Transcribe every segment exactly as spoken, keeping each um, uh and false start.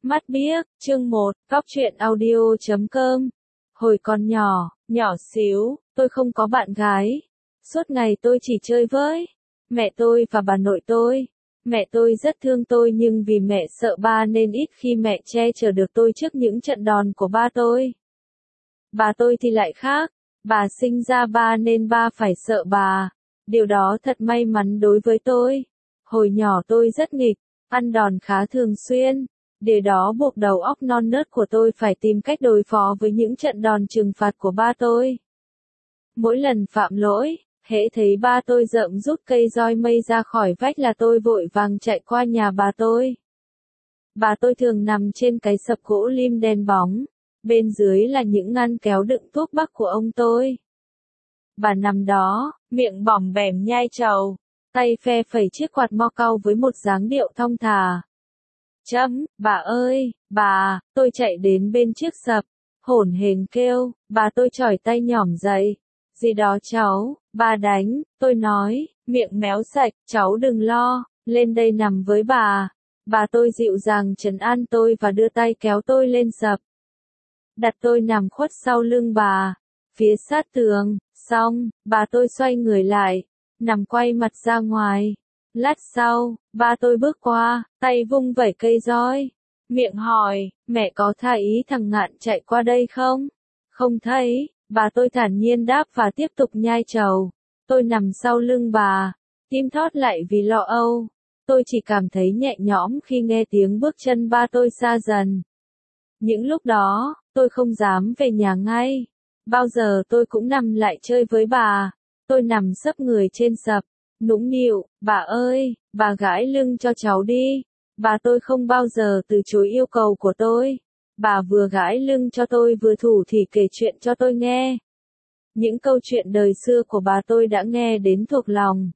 Mắt biếc, chương một, Cóc truyện audio chấm com. Hồi còn nhỏ, nhỏ xíu, tôi không có bạn gái. Suốt ngày tôi chỉ chơi với mẹ tôi và bà nội tôi. Mẹ tôi rất thương tôi nhưng vì mẹ sợ ba nên ít khi mẹ che chở được tôi trước những trận đòn của ba tôi. Bà tôi thì lại khác, bà sinh ra ba nên ba phải sợ bà. Điều đó thật may mắn đối với tôi. Hồi nhỏ tôi rất nghịch, ăn đòn khá thường xuyên. Điều đó buộc đầu óc non nớt của tôi phải tìm cách đối phó với những trận đòn trừng phạt của ba tôi. Mỗi lần phạm lỗi, hễ thấy ba tôi rợm rút cây roi mây ra khỏi vách là tôi vội vàng chạy qua nhà bà tôi. Bà tôi thường nằm trên cái sập gỗ lim đen bóng, bên dưới là những ngăn kéo đựng thuốc bắc của ông tôi. Bà nằm đó, miệng bỏm bẻm nhai trầu, tay phe phẩy chiếc quạt mo cau với một dáng điệu thong thả. Chấm, bà ơi, bà, tôi chạy đến bên chiếc sập, hổn hển kêu, bà tôi chỏi tay nhỏm dậy. Gì đó cháu, bà đánh, tôi nói, miệng méo sạch, cháu đừng lo, lên đây nằm với bà. Bà tôi dịu dàng trấn an tôi và đưa tay kéo tôi lên sập. Đặt tôi nằm khuất sau lưng bà, phía sát tường, xong, bà tôi xoay người lại, nằm quay mặt ra ngoài. Lát sau, ba tôi bước qua, tay vung vẩy cây roi. Miệng hỏi, mẹ có tha ý thằng Ngạn chạy qua đây không? Không thấy, bà tôi thản nhiên đáp và tiếp tục nhai trầu. Tôi nằm sau lưng bà, tim thót lại vì lo âu. Tôi chỉ cảm thấy nhẹ nhõm khi nghe tiếng bước chân ba tôi xa dần. Những lúc đó, tôi không dám về nhà ngay. Bao giờ tôi cũng nằm lại chơi với bà. Tôi nằm sấp người trên sập, nũng nịu, bà ơi, bà gãi lưng cho cháu đi. Bà tôi không bao giờ từ chối yêu cầu của tôi. Bà vừa gãi lưng cho tôi vừa thủ thỉ kể chuyện cho tôi nghe. Những câu chuyện đời xưa của bà tôi đã nghe đến thuộc lòng.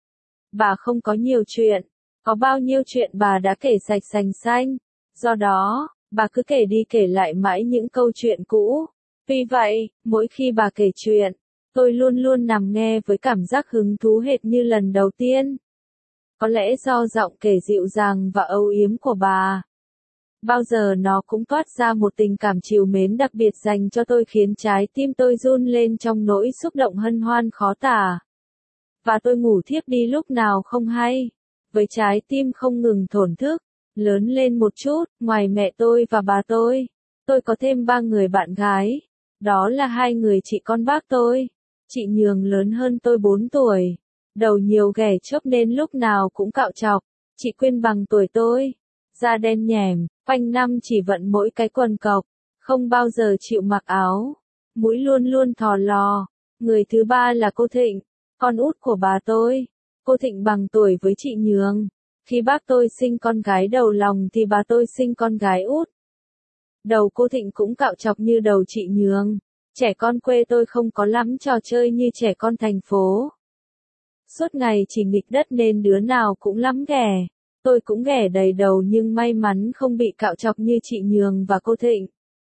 Bà không có nhiều chuyện, có bao nhiêu chuyện bà đã kể sạch sành xanh. Do đó, bà cứ kể đi kể lại mãi những câu chuyện cũ. Vì vậy, mỗi khi bà kể chuyện, tôi luôn luôn nằm nghe với cảm giác hứng thú hệt như lần đầu tiên. Có lẽ do giọng kể dịu dàng và âu yếm của bà. Bao giờ nó cũng toát ra một tình cảm trìu mến đặc biệt dành cho tôi khiến trái tim tôi run lên trong nỗi xúc động hân hoan khó tả. Và tôi ngủ thiếp đi lúc nào không hay. Với trái tim không ngừng thổn thức. Lớn lên một chút, ngoài mẹ tôi và bà tôi, tôi có thêm ba người bạn gái. Đó là hai người chị con bác tôi. Chị Nhường lớn hơn tôi bốn tuổi. Đầu nhiều ghẻ chớp nên lúc nào cũng cạo chọc. Chị Quyên bằng tuổi tôi. Da đen nhẻm, quanh năm chỉ vận mỗi cái quần cộc. Không bao giờ chịu mặc áo. Mũi luôn luôn thò lò. Người thứ ba là cô Thịnh, con út của bà tôi. Cô Thịnh bằng tuổi với chị Nhường. Khi bác tôi sinh con gái đầu lòng thì bà tôi sinh con gái út. Đầu cô Thịnh cũng cạo chọc như đầu chị Nhường. Trẻ con quê tôi không có lắm trò chơi như trẻ con thành phố. Suốt ngày chỉ nghịch đất nên đứa nào cũng lắm ghẻ. Tôi cũng ghẻ đầy đầu nhưng may mắn không bị cạo chọc như chị Nhường và cô Thịnh.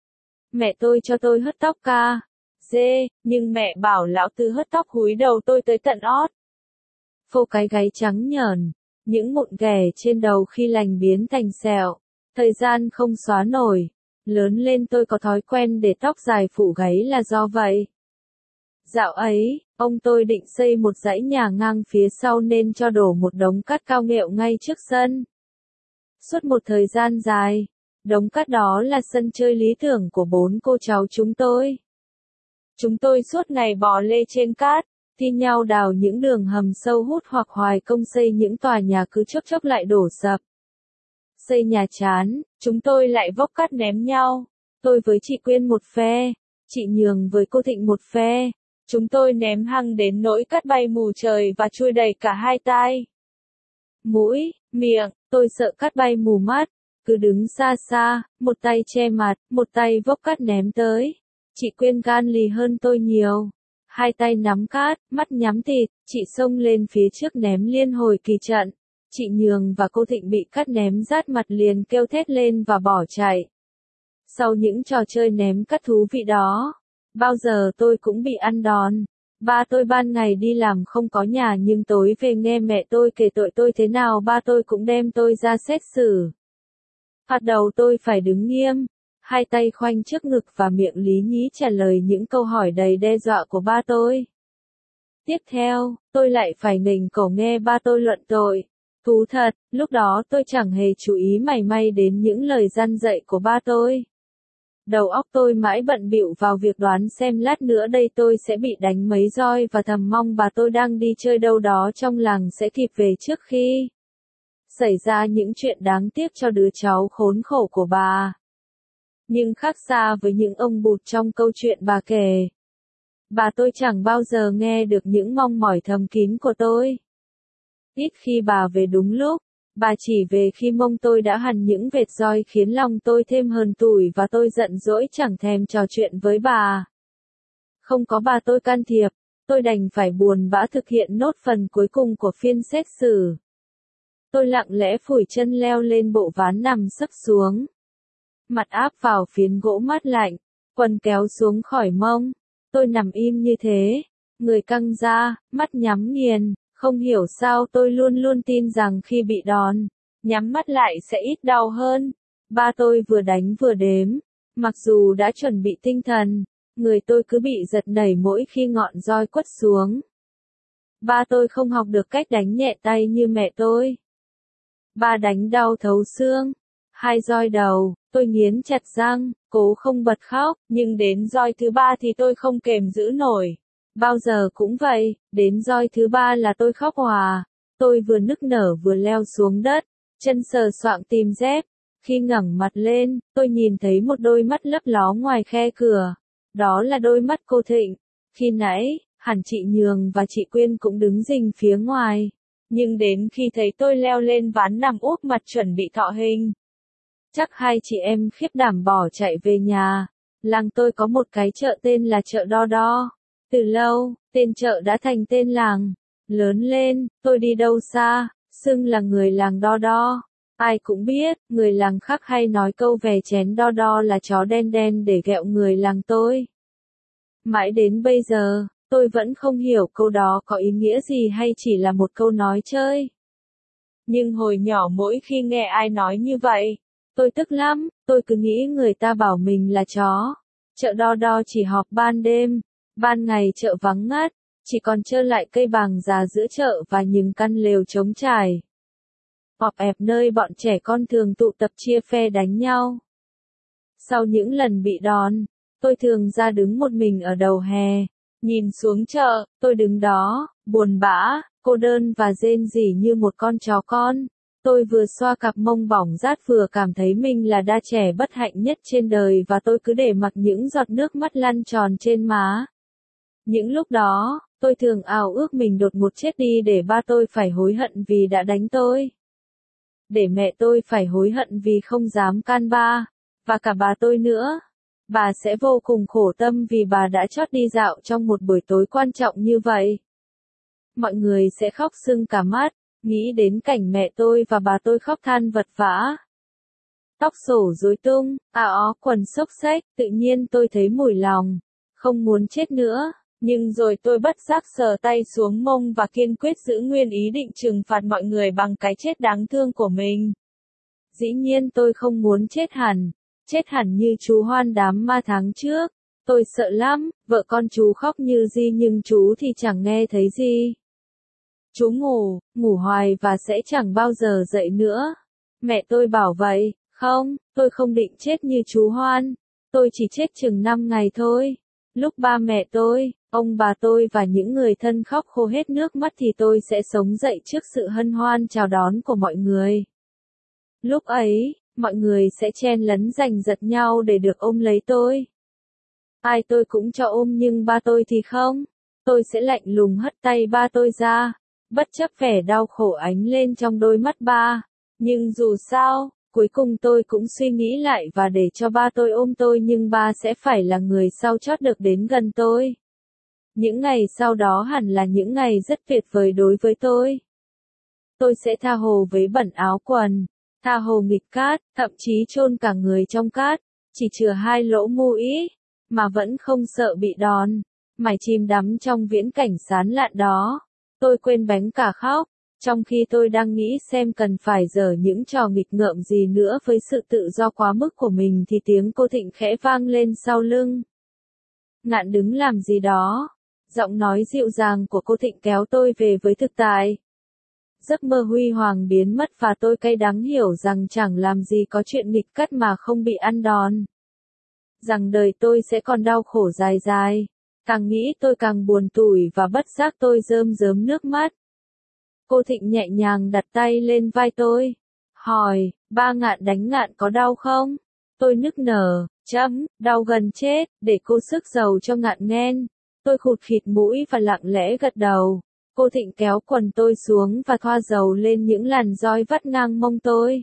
Mẹ tôi cho tôi hớt tóc ca, dê, nhưng mẹ bảo lão Tư hớt tóc húi đầu tôi tới tận ót. Phô cái gáy trắng nhờn, những mụn ghẻ trên đầu khi lành biến thành sẹo. Thời gian không xóa nổi. Lớn lên tôi có thói quen để tóc dài phủ gáy là do vậy. Dạo ấy, ông tôi định xây một dãy nhà ngang phía sau nên cho đổ một đống cát cao nghệu ngay trước sân. Suốt một thời gian dài, đống cát đó là sân chơi lý tưởng của bốn cô cháu chúng tôi. Chúng tôi suốt ngày bò lê trên cát, thi nhau đào những đường hầm sâu hút hoặc hoài công xây những tòa nhà cứ chốc chốc lại đổ sập. Xây nhà chán, chúng tôi lại vốc cát ném nhau. Tôi với chị Quyên một phe, chị Nhường với cô Thịnh một phe. Chúng tôi ném hăng đến nỗi cát bay mù trời và chui đầy cả hai tai. Mũi, miệng, tôi sợ cát bay mù mắt. Cứ đứng xa xa, một tay che mặt, một tay vốc cát ném tới. Chị Quyên gan lì hơn tôi nhiều. Hai tay nắm cát, mắt nhắm tịt, chị xông lên phía trước ném liên hồi kỳ trận. Chị Nhường và cô Thịnh bị cát ném rát mặt liền kêu thét lên và bỏ chạy. Sau những trò chơi ném cát thú vị đó, bao giờ tôi cũng bị ăn đòn. Ba tôi ban ngày đi làm không có nhà nhưng tối về nghe mẹ tôi kể tội tôi thế nào ba tôi cũng đem tôi ra xét xử. Bắt đầu tôi phải đứng nghiêm, hai tay khoanh trước ngực và miệng lý nhí trả lời những câu hỏi đầy đe dọa của ba tôi. Tiếp theo, tôi lại phải nghềnh cổ nghe ba tôi luận tội. Thú thật, lúc đó tôi chẳng hề chú ý mảy may đến những lời răn dạy của ba tôi. Đầu óc tôi mãi bận bịu vào việc đoán xem lát nữa đây tôi sẽ bị đánh mấy roi và thầm mong bà tôi đang đi chơi đâu đó trong làng sẽ kịp về trước khi xảy ra những chuyện đáng tiếc cho đứa cháu khốn khổ của bà. Nhưng khác xa với những ông bụt trong câu chuyện bà kể, bà tôi chẳng bao giờ nghe được những mong mỏi thầm kín của tôi. Ít khi bà về đúng lúc, bà chỉ về khi mông tôi đã hằn những vệt roi khiến lòng tôi thêm hờn tủi và tôi giận dỗi chẳng thèm trò chuyện với bà. Không có bà tôi can thiệp, tôi đành phải buồn bã thực hiện nốt phần cuối cùng của phiên xét xử. Tôi lặng lẽ phủi chân leo lên bộ ván nằm sấp xuống. Mặt áp vào phiến gỗ mát lạnh, quần kéo xuống khỏi mông. Tôi nằm im như thế, người căng ra, mắt nhắm nghiền. Không hiểu sao tôi luôn luôn tin rằng khi bị đòn, nhắm mắt lại sẽ ít đau hơn. Ba tôi vừa đánh vừa đếm. Mặc dù đã chuẩn bị tinh thần, người tôi cứ bị giật nảy mỗi khi ngọn roi quất xuống. Ba tôi không học được cách đánh nhẹ tay như mẹ tôi. Ba đánh đau thấu xương. Hai roi đầu, tôi nghiến chặt răng, cố không bật khóc, nhưng đến roi thứ ba thì tôi không kềm giữ nổi. Bao giờ cũng vậy, đến roi thứ ba là tôi khóc òa. Tôi vừa nức nở vừa leo xuống đất, chân sờ soạng tìm dép. Khi ngẩng mặt lên, tôi nhìn thấy một đôi mắt lấp ló ngoài khe cửa. Đó là đôi mắt cô Thịnh. Khi nãy, hẳn chị Nhường và chị Quyên cũng đứng rình phía ngoài. Nhưng đến khi thấy tôi leo lên ván nằm úp mặt chuẩn bị thọ hình, chắc hai chị em khiếp đảm bỏ chạy về nhà. Làng tôi có một cái chợ tên là chợ Đo Đo. Từ lâu, tên chợ đã thành tên làng. Lớn lên, tôi đi đâu xa, xưng là người làng Đo Đo. Ai cũng biết, người làng khác hay nói câu về chén Đo Đo là chó đen đen để ghẹo người làng tôi. Mãi đến bây giờ, tôi vẫn không hiểu câu đó có ý nghĩa gì hay chỉ là một câu nói chơi. Nhưng hồi nhỏ mỗi khi nghe ai nói như vậy, tôi tức lắm, tôi cứ nghĩ người ta bảo mình là chó. Chợ Đo Đo chỉ họp ban đêm. Ban ngày chợ vắng ngắt, chỉ còn trơ lại cây bàng già giữa chợ và những căn lều trống trải. Họp ẹp nơi bọn trẻ con thường tụ tập chia phe đánh nhau. Sau những lần bị đòn, tôi thường ra đứng một mình ở đầu hè. Nhìn xuống chợ, tôi đứng đó, buồn bã, cô đơn và rên rỉ như một con chó con. Tôi vừa xoa cặp mông bỏng rát vừa cảm thấy mình là đa trẻ bất hạnh nhất trên đời và tôi cứ để mặc những giọt nước mắt lăn tròn trên má. Những lúc đó, tôi thường ảo ước mình đột ngột chết đi để ba tôi phải hối hận vì đã đánh tôi. Để mẹ tôi phải hối hận vì không dám can ba, và cả bà tôi nữa. Bà sẽ vô cùng khổ tâm vì bà đã chót đi dạo trong một buổi tối quan trọng như vậy. Mọi người sẽ khóc sưng cả mắt, nghĩ đến cảnh mẹ tôi và bà tôi khóc than vật vã. Tóc xổ rối tung, áo ó quần xốc xếch, tự nhiên tôi thấy mùi lòng, không muốn chết nữa. Nhưng rồi tôi bất giác sờ tay xuống mông và kiên quyết giữ nguyên ý định trừng phạt mọi người bằng cái chết đáng thương của mình. Dĩ nhiên tôi không muốn chết hẳn, chết hẳn như chú Hoan đám ma tháng trước. Tôi sợ lắm, vợ con chú khóc như gì nhưng chú thì chẳng nghe thấy gì. Chú ngủ, ngủ hoài và sẽ chẳng bao giờ dậy nữa. Mẹ tôi bảo vậy, không, tôi không định chết như chú Hoan. Tôi chỉ chết chừng năm ngày thôi. Lúc ba mẹ tôi, ông bà tôi và những người thân khóc khô hết nước mắt thì tôi sẽ sống dậy trước sự hân hoan chào đón của mọi người. Lúc ấy, mọi người sẽ chen lấn giành giật nhau để được ôm lấy tôi. Ai tôi cũng cho ôm nhưng ba tôi thì không. Tôi sẽ lạnh lùng hất tay ba tôi ra, bất chấp vẻ đau khổ ánh lên trong đôi mắt ba. Nhưng dù sao, cuối cùng tôi cũng suy nghĩ lại và để cho ba tôi ôm tôi nhưng ba sẽ phải là người sau chót được đến gần tôi. Những ngày sau đó hẳn là những ngày rất tuyệt vời đối với tôi. Tôi sẽ tha hồ với bẩn áo quần, tha hồ nghịch cát, thậm chí chôn cả người trong cát, chỉ chừa hai lỗ mũi, mà vẫn không sợ bị đòn. Mải chìm đắm trong viễn cảnh sán lạn đó. Tôi quên bánh cả khóc, Trong khi tôi đang nghĩ xem cần phải giở những trò nghịch ngợm gì nữa với sự tự do quá mức của mình thì tiếng cô Thịnh khẽ vang lên sau lưng. Ngạn đứng làm gì đó? Giọng nói dịu dàng của cô Thịnh kéo tôi về với thực tại. Giấc mơ huy hoàng biến mất và tôi cay đắng hiểu rằng chẳng làm gì có chuyện nghịch cắt mà không bị ăn đòn. Rằng đời tôi sẽ còn đau khổ dài dài. Càng nghĩ tôi càng buồn tủi và bất giác tôi rơm rớm nước mắt. Cô Thịnh nhẹ nhàng đặt tay lên vai tôi. Hỏi, ba Ngạn đánh Ngạn có đau không? Tôi nức nở, chấm, đau gần chết, để cô sức dầu cho Ngạn nghen. Tôi khụt khịt mũi và lặng lẽ gật đầu. Cô Thịnh kéo quần tôi xuống và thoa dầu lên những làn roi vắt ngang mông tôi.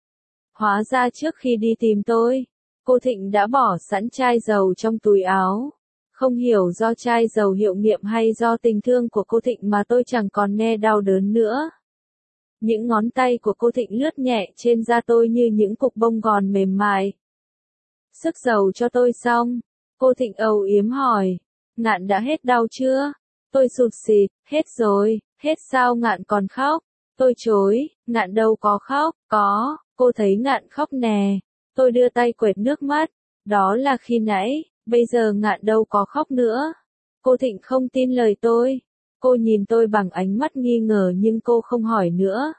Hóa ra trước khi đi tìm tôi, cô Thịnh đã bỏ sẵn chai dầu trong túi áo. Không hiểu do chai dầu hiệu nghiệm hay do tình thương của cô Thịnh mà tôi chẳng còn nghe đau đớn nữa. Những ngón tay của cô Thịnh lướt nhẹ trên da tôi như những cục bông gòn mềm mại. Sức dầu cho tôi xong, cô Thịnh âu yếm hỏi, Ngạn đã hết đau chưa? Tôi sụt sịt, hết rồi, hết sao Ngạn còn khóc? Tôi chối, Ngạn đâu có khóc, có, cô thấy Ngạn khóc nè. Tôi đưa tay quệt nước mắt, đó là khi nãy, bây giờ Ngạn đâu có khóc nữa. Cô Thịnh không tin lời tôi. Cô nhìn tôi bằng ánh mắt nghi ngờ nhưng cô không hỏi nữa.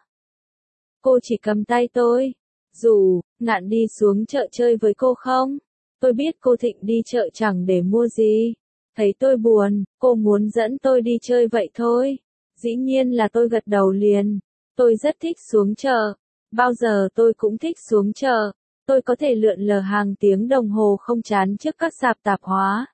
Cô chỉ cầm tay tôi. Dù, Ngạn đi xuống chợ chơi với cô không? Tôi biết cô Thịnh đi chợ chẳng để mua gì. Thấy tôi buồn, cô muốn dẫn tôi đi chơi vậy thôi. Dĩ nhiên là tôi gật đầu liền. Tôi rất thích xuống chợ. Bao giờ tôi cũng thích xuống chợ. Tôi có thể lượn lờ hàng tiếng đồng hồ không chán trước các sạp tạp hóa.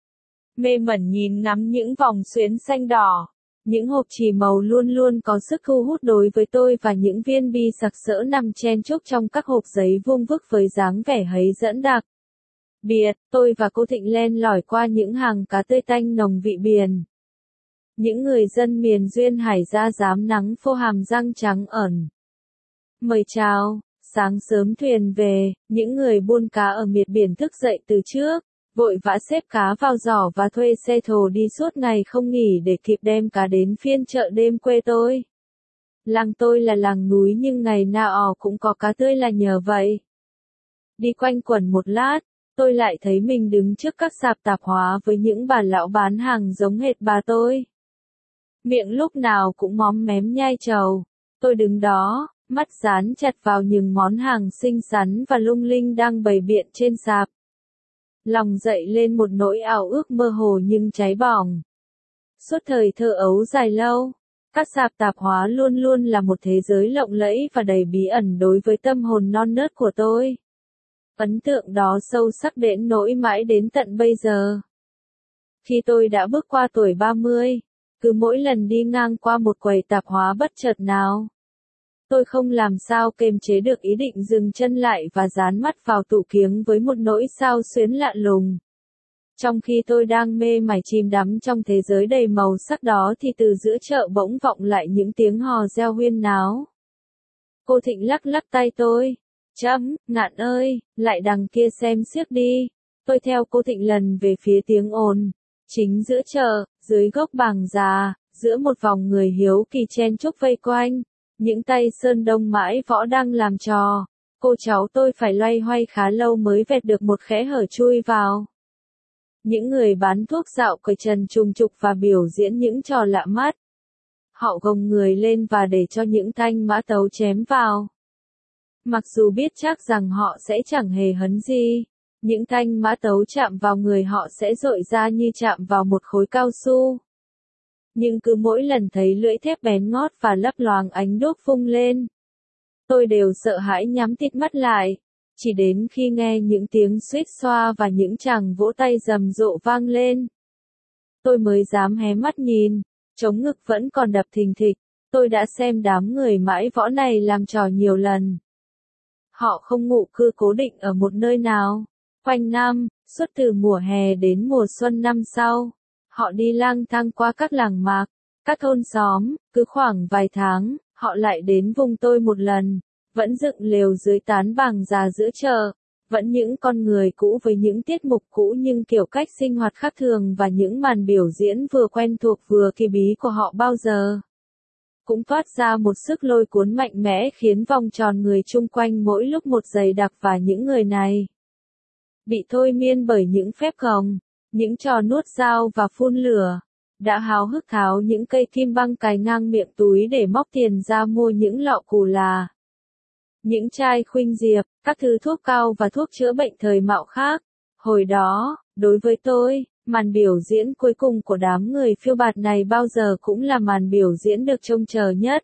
Mê mẩn nhìn ngắm những vòng xuyến xanh đỏ. Những hộp chì màu luôn luôn có sức thu hút đối với tôi và những viên bi sặc sỡ nằm chen chúc trong các hộp giấy vuông vức với dáng vẻ hấy dẫn đặc. Biệt, tôi và cô Thịnh len lỏi qua những hàng cá tươi tanh nồng vị biển. Những người dân miền duyên hải ra dám nắng phô hàm răng trắng ẩn. Mời chào, sáng sớm thuyền về, những người buôn cá ở miệt biển thức dậy từ trước, vội vã xếp cá vào giỏ và thuê xe thồ đi suốt ngày không nghỉ để kịp đem cá đến phiên chợ đêm quê tôi. Làng tôi là làng núi nhưng ngày nào cũng có cá tươi là nhờ vậy. Đi quanh quẩn một lát, tôi lại thấy mình đứng trước các sạp tạp hóa với những bà lão bán hàng giống hệt bà tôi. Miệng lúc nào cũng móm mém nhai trầu. Tôi đứng đó, mắt dán chặt vào những món hàng xinh xắn và lung linh đang bày biện trên sạp. Lòng dậy lên một nỗi ảo ước mơ hồ nhưng cháy bỏng. Suốt thời thơ ấu dài lâu, các sạp tạp hóa luôn luôn là một thế giới lộng lẫy và đầy bí ẩn đối với tâm hồn non nớt của tôi. Ấn tượng đó sâu sắc đến nỗi mãi đến tận bây giờ. Khi tôi đã bước qua tuổi ba mươi, cứ mỗi lần đi ngang qua một quầy tạp hóa bất chợt nào, tôi không làm sao kềm chế được ý định dừng chân lại và dán mắt vào tủ kiếng với một nỗi xao xuyến lạ lùng. Trong khi tôi đang mê mải chìm đắm trong thế giới đầy màu sắc đó thì từ giữa chợ bỗng vọng lại những tiếng hò reo huyên náo. Cô Thịnh lắc lắc tay tôi. Chấm, Ngạn ơi, lại đằng kia xem xiếc đi. Tôi theo cô Thịnh lần về phía tiếng ồn. Chính giữa chợ, dưới gốc bàng già, giữa một vòng người hiếu kỳ chen chúc vây quanh. Những tay sơn đông mãi võ đang làm trò. Cô cháu tôi phải loay hoay khá lâu mới vẹt được một khẽ hở chui vào. Những người bán thuốc dạo quầy trần trùng trục và biểu diễn những trò lạ mắt. Họ gồng người lên và để cho những thanh mã tấu chém vào. Mặc dù biết chắc rằng họ sẽ chẳng hề hấn gì, những thanh mã tấu chạm vào người họ sẽ rội ra như chạm vào một khối cao su. Nhưng cứ mỗi lần thấy lưỡi thép bén ngót và lấp loáng ánh đuốc phung lên, tôi đều sợ hãi nhắm tít mắt lại, chỉ đến khi nghe những tiếng xuýt xoa và những tràng vỗ tay rầm rộ vang lên. Tôi mới dám hé mắt nhìn, trống ngực vẫn còn đập thình thịch, tôi đã xem đám người mãi võ này làm trò nhiều lần. Họ không ngụ cư cố định ở một nơi nào, quanh năm, suốt từ mùa hè đến mùa xuân năm sau. Họ đi lang thang qua các làng mạc, các thôn xóm, cứ khoảng vài tháng, họ lại đến vùng tôi một lần, vẫn dựng lều dưới tán bàng già giữa chợ, vẫn những con người cũ với những tiết mục cũ nhưng kiểu cách sinh hoạt khác thường và những màn biểu diễn vừa quen thuộc vừa kỳ bí của họ bao giờ. cũng toát ra một sức lôi cuốn mạnh mẽ khiến vòng tròn người chung quanh mỗi lúc một dày đặc và những người này bị thôi miên bởi những phép khổng, những trò nuốt dao và phun lửa, đã háo hức tháo những cây kim băng cài ngang miệng túi để móc tiền ra mua những lọ cù là, những chai khuynh diệp, các thứ thuốc cao và thuốc chữa bệnh thời mạo khác. Hồi đó, đối với tôi, màn biểu diễn cuối cùng của đám người phiêu bạt này bao giờ cũng là màn biểu diễn được trông chờ nhất.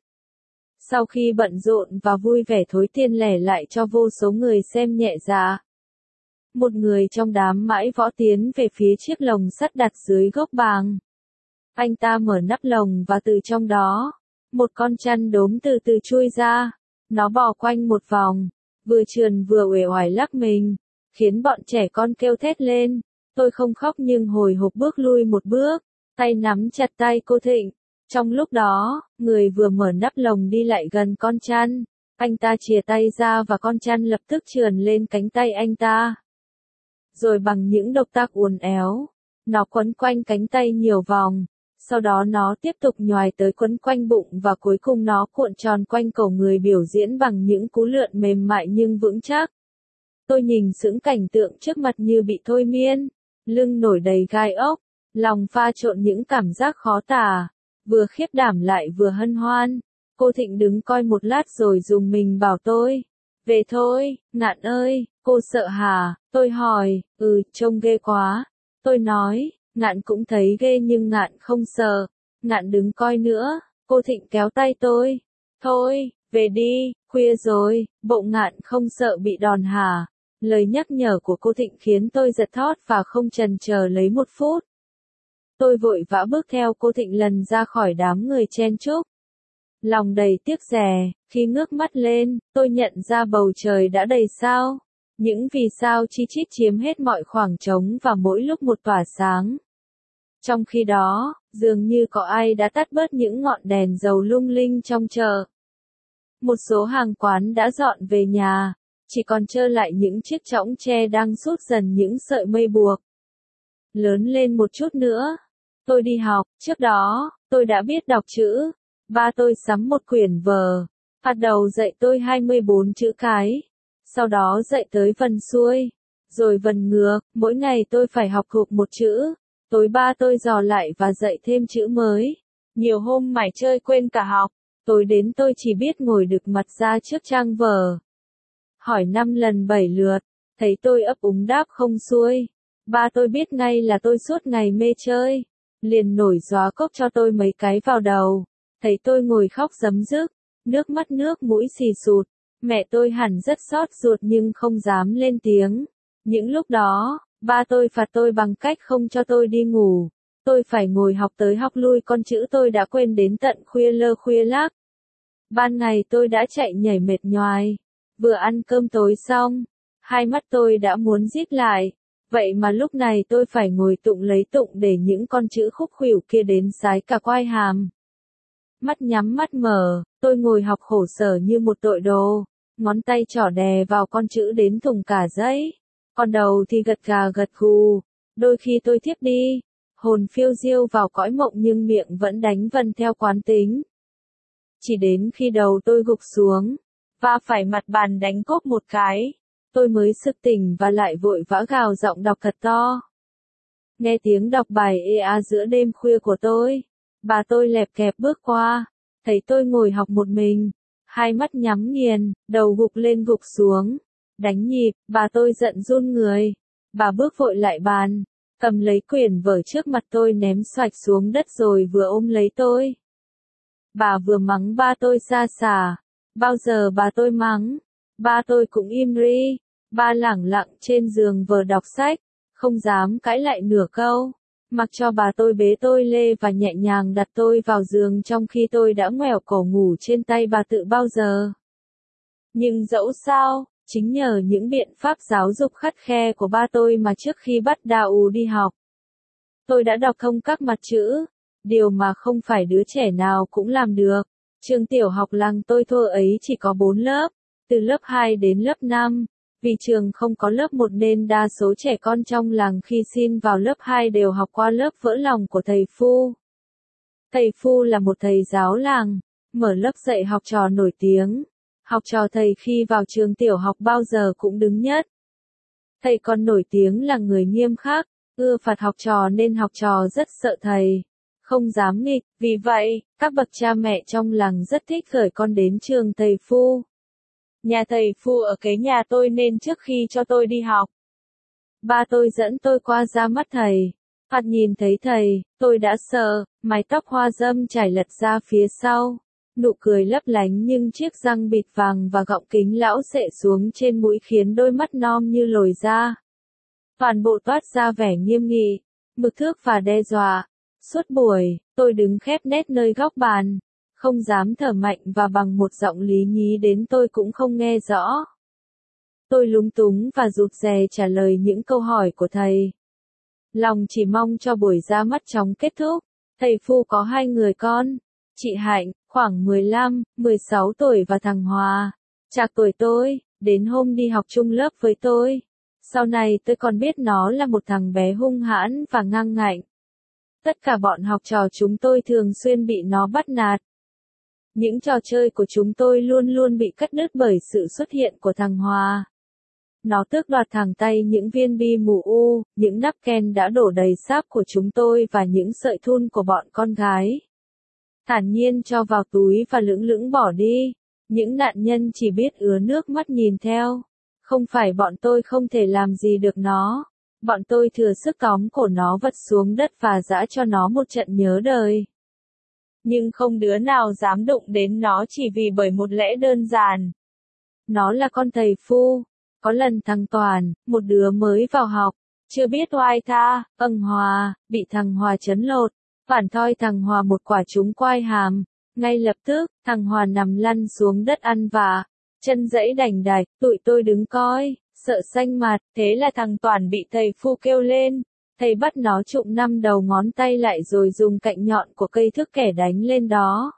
Sau khi bận rộn và vui vẻ thối tiền lẻ lại cho vô số người xem nhẹ dạ, một người trong đám mãi võ tiến về phía chiếc lồng sắt đặt dưới gốc bàng. Anh ta mở nắp lồng và từ trong đó, một con chăn đốm từ từ chui ra. Nó bò quanh một vòng, vừa trườn vừa uể oải lắc mình, khiến bọn trẻ con kêu thét lên. Tôi không khóc nhưng hồi hộp bước lui một bước, tay nắm chặt tay cô Thịnh. Trong lúc đó, người vừa mở nắp lồng đi lại gần con chăn. Anh ta chìa tay ra và con chăn lập tức trườn lên cánh tay anh ta. Rồi bằng những động tác uốn éo, nó quấn quanh cánh tay nhiều vòng. Sau đó nó tiếp tục nhoài tới quấn quanh bụng và cuối cùng nó cuộn tròn quanh cổ người biểu diễn bằng những cú lượn mềm mại nhưng vững chắc. Tôi nhìn sững cảnh tượng trước mặt như bị thôi miên, lưng nổi đầy gai ốc, lòng pha trộn những cảm giác khó tả, vừa khiếp đảm lại vừa hân hoan. Cô Thịnh đứng coi một lát rồi dùng mình bảo tôi, về thôi, Ngạn ơi, cô sợ hả? Tôi hỏi, ừ, trông ghê quá. Tôi nói, Ngạn cũng thấy ghê nhưng Ngạn không sợ. Ngạn đứng coi nữa. Cô Thịnh kéo tay tôi. Thôi, về đi, khuya rồi, bộ Ngạn không sợ bị đòn hả? Lời nhắc nhở của cô Thịnh khiến tôi giật thót và không chần chờ lấy một phút. Tôi vội vã bước theo cô Thịnh lần ra khỏi đám người chen chúc. Lòng đầy tiếc rẻ, khi ngước mắt lên, tôi nhận ra bầu trời đã đầy sao. Những vì sao chi chít chiếm hết mọi khoảng trống và mỗi lúc một tỏa sáng. Trong khi đó, dường như có ai đã tắt bớt những ngọn đèn dầu lung linh trong chợ. Một số hàng quán đã dọn về nhà, chỉ còn trơ lại những chiếc chõng tre đang rút dần những sợi mây buộc. Lớn lên một chút nữa, tôi đi học, trước đó, tôi đã biết đọc chữ. Ba tôi sắm một quyển vở, bắt đầu dạy tôi hai mươi bốn chữ cái. Sau đó dạy tới vần xuôi, rồi vần ngược, mỗi ngày tôi phải học thuộc một chữ. Tối ba tôi dò lại và dạy thêm chữ mới. Nhiều hôm mải chơi quên cả học, tối đến tôi chỉ biết ngồi đực mặt ra trước trang vở. Hỏi năm lần bảy lượt, thấy tôi ấp úng đáp không xuôi. Ba tôi biết ngay là tôi suốt ngày mê chơi, liền nổi gió cốc cho tôi mấy cái vào đầu. Thấy tôi ngồi khóc rấm rức, nước mắt nước mũi xì sụt. Mẹ tôi hẳn rất xót ruột nhưng không dám lên tiếng. Những lúc đó, ba tôi phạt tôi bằng cách không cho tôi đi ngủ. Tôi phải ngồi học tới học lui con chữ tôi đã quên đến tận khuya lơ khuya lác. Ban ngày tôi đã chạy nhảy mệt nhoài. Vừa ăn cơm tối xong, hai mắt tôi đã muốn rít lại. Vậy mà lúc này tôi phải ngồi tụng lấy tụng để những con chữ khúc khuỷu kia đến sái cả quai hàm. Mắt nhắm mắt mở, tôi ngồi học khổ sở như một tội đồ. Ngón tay trỏ đè vào con chữ đến thủng cả giấy. Còn đầu thì gật gà gật gù. Đôi khi tôi thiếp đi, hồn phiêu diêu vào cõi mộng nhưng miệng vẫn đánh vần theo quán tính. Chỉ đến khi đầu tôi gục xuống, và phải mặt bàn đánh cốp một cái, tôi mới sực tỉnh và lại vội vã gào giọng đọc thật to. Nghe tiếng đọc bài ê a giữa đêm khuya của tôi, bà tôi lẹp kẹp bước qua, thấy tôi ngồi học một mình. Hai mắt nhắm nghiền, đầu gục lên gục xuống, đánh nhịp, bà tôi giận run người. Bà bước vội lại bàn, cầm lấy quyển vở trước mặt tôi ném xoạch xuống đất rồi vừa ôm lấy tôi. Bà vừa mắng ba tôi xa xả, bao giờ bà tôi mắng, ba tôi cũng im ri, ba lẳng lặng trên giường vờ đọc sách, không dám cãi lại nửa câu. Mặc cho bà tôi bế tôi lê và nhẹ nhàng đặt tôi vào giường trong khi tôi đã ngoẻo cổ ngủ trên tay bà tự bao giờ. Nhưng dẫu sao, chính nhờ những biện pháp giáo dục khắt khe của ba tôi mà trước khi bắt đầu đi học, tôi đã đọc thông các mặt chữ, điều mà không phải đứa trẻ nào cũng làm được. Trường tiểu học làng tôi thơ ấy chỉ có bốn lớp, từ lớp hai đến lớp năm. Vì trường không có lớp một nên đa số trẻ con trong làng khi xin vào lớp hai đều học qua lớp vỡ lòng của thầy Phu. Thầy Phu là một thầy giáo làng, mở lớp dạy học trò nổi tiếng. Học trò thầy khi vào trường tiểu học bao giờ cũng đứng nhất. Thầy còn nổi tiếng là người nghiêm khắc, ưa phạt học trò nên học trò rất sợ thầy, không dám nghịch. Vì vậy, các bậc cha mẹ trong làng rất thích gửi con đến trường thầy Phu. Nhà thầy Phu ở kế nhà tôi nên trước khi cho tôi đi học, ba tôi dẫn tôi qua ra mắt thầy. Thoạt nhìn thấy thầy, tôi đã sợ, mái tóc hoa râm trải lật ra phía sau, nụ cười lấp lánh nhưng chiếc răng bịt vàng và gọng kính lão xệ xuống trên mũi khiến đôi mắt non như lồi ra. Toàn bộ toát ra vẻ nghiêm nghị, mực thước và đe dọa. Suốt buổi, tôi đứng khép nép nơi góc bàn, không dám thở mạnh và bằng một giọng lý nhí đến tôi cũng không nghe rõ. Tôi lúng túng và rụt rè trả lời những câu hỏi của thầy. Lòng chỉ mong cho buổi ra mắt chóng kết thúc. Thầy Phu có hai người con, chị Hạnh, khoảng mười lăm, mười sáu tuổi và thằng Hòa, trạc tuổi tôi, đến hôm đi học chung lớp với tôi. Sau này tôi còn biết nó là một thằng bé hung hãn và ngang ngạnh. Tất cả bọn học trò chúng tôi thường xuyên bị nó bắt nạt. Những trò chơi của chúng tôi luôn luôn bị cắt đứt bởi sự xuất hiện của thằng Hòa. Nó tước đoạt thẳng tay những viên bi mù u, những nắp ken đã đổ đầy sáp của chúng tôi và những sợi thun của bọn con gái. Thản nhiên cho vào túi và lững lững bỏ đi. Những nạn nhân chỉ biết ứa nước mắt nhìn theo. Không phải bọn tôi không thể làm gì được nó. Bọn tôi thừa sức tóm cổ nó vật xuống đất và giã cho nó một trận nhớ đời. Nhưng không đứa nào dám đụng đến nó chỉ vì bởi một lẽ đơn giản. Nó là con thầy Phu. Có lần thằng Toàn, một đứa mới vào học, chưa biết oai tha, âng Hòa, bị thằng Hòa trấn lột, phản thoi thằng Hòa một quả trúng quai hàm. Ngay lập tức, thằng Hòa nằm lăn xuống đất ăn vạ, chân giãy đành đạch, tụi tôi đứng coi, sợ xanh mặt. Thế là thằng Toàn bị thầy Phu kêu lên, thầy bắt nó trụm năm đầu ngón tay lại rồi dùng cạnh nhọn của cây thước kẻ đánh lên đó.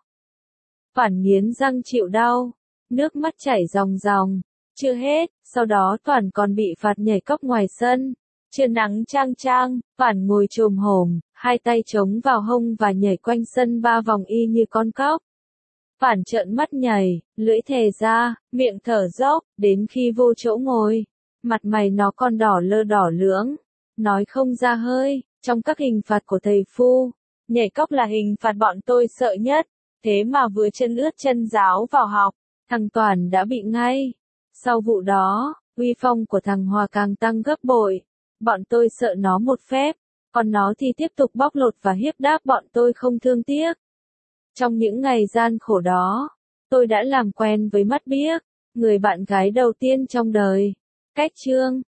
Phản nghiến răng chịu đau, nước mắt chảy ròng ròng. Chưa hết, sau đó Toàn còn bị phạt nhảy cóc ngoài sân. Trưa nắng chang chang, Toàn ngồi chồm hổm, hai tay chống vào hông và nhảy quanh sân ba vòng y như con cóc. Toàn trợn mắt nhảy, lưỡi thè ra, miệng thở dốc, đến khi vô chỗ ngồi, mặt mày nó còn đỏ lơ đỏ lưỡng, nói không ra hơi. Trong các hình phạt của thầy Phu, nhảy cóc là hình phạt bọn tôi sợ nhất, thế mà vừa chân ướt chân ráo vào học, thằng Toàn đã bị ngay. Sau vụ đó, uy phong của thằng Hòa càng tăng gấp bội. Bọn tôi sợ nó một phép, còn nó thì tiếp tục bóc lột và hiếp đáp bọn tôi không thương tiếc. Trong những ngày gian khổ đó, tôi đã làm quen với mắt biếc, người bạn gái đầu tiên trong đời. Cách chương